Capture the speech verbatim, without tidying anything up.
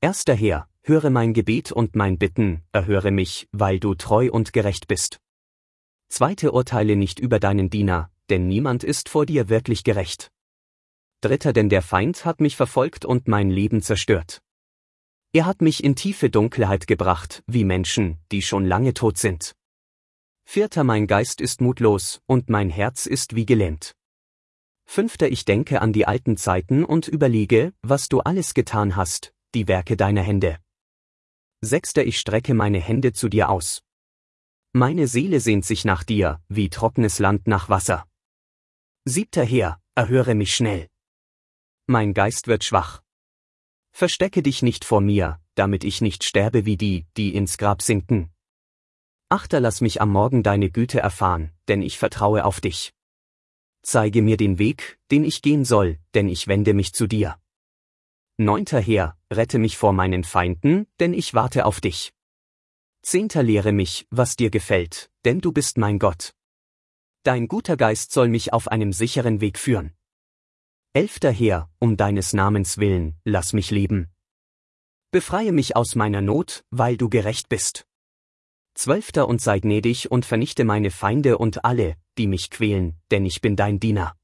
Erster Herr, höre mein Gebet und mein Bitten, erhöre mich, weil du treu und gerecht bist. Zweite, urteile nicht über deinen Diener, denn niemand ist vor dir wirklich gerecht. Dritter, denn der Feind hat mich verfolgt und mein Leben zerstört. Er hat mich in tiefe Dunkelheit gebracht, wie Menschen, die schon lange tot sind. Vierter, mein Geist ist mutlos, und mein Herz ist wie gelähmt. Fünfter, ich denke an die alten Zeiten und überlege, was du alles getan hast, die Werke deiner Hände. Sechster, ich strecke meine Hände zu dir aus. Meine Seele sehnt sich nach dir, wie trockenes Land nach Wasser. Siebter, Herr, erhöre mich schnell. Mein Geist wird schwach. Verstecke dich nicht vor mir, damit ich nicht sterbe wie die, die ins Grab sinken. Achter, lass mich am Morgen deine Güte erfahren, denn ich vertraue auf dich. Zeige mir den Weg, den ich gehen soll, denn ich wende mich zu dir. Neunter, Herr, rette mich vor meinen Feinden, denn ich warte auf dich. Zehnter, lehre mich, was dir gefällt, denn du bist mein Gott. Dein guter Geist soll mich auf einem sicheren Weg führen. Elfter, Herr, um deines Namens willen, lass mich leben. Befreie mich aus meiner Not, weil du gerecht bist. Zwölfter, und sei gnädig und vernichte meine Feinde und alle, die mich quälen, denn ich bin dein Diener.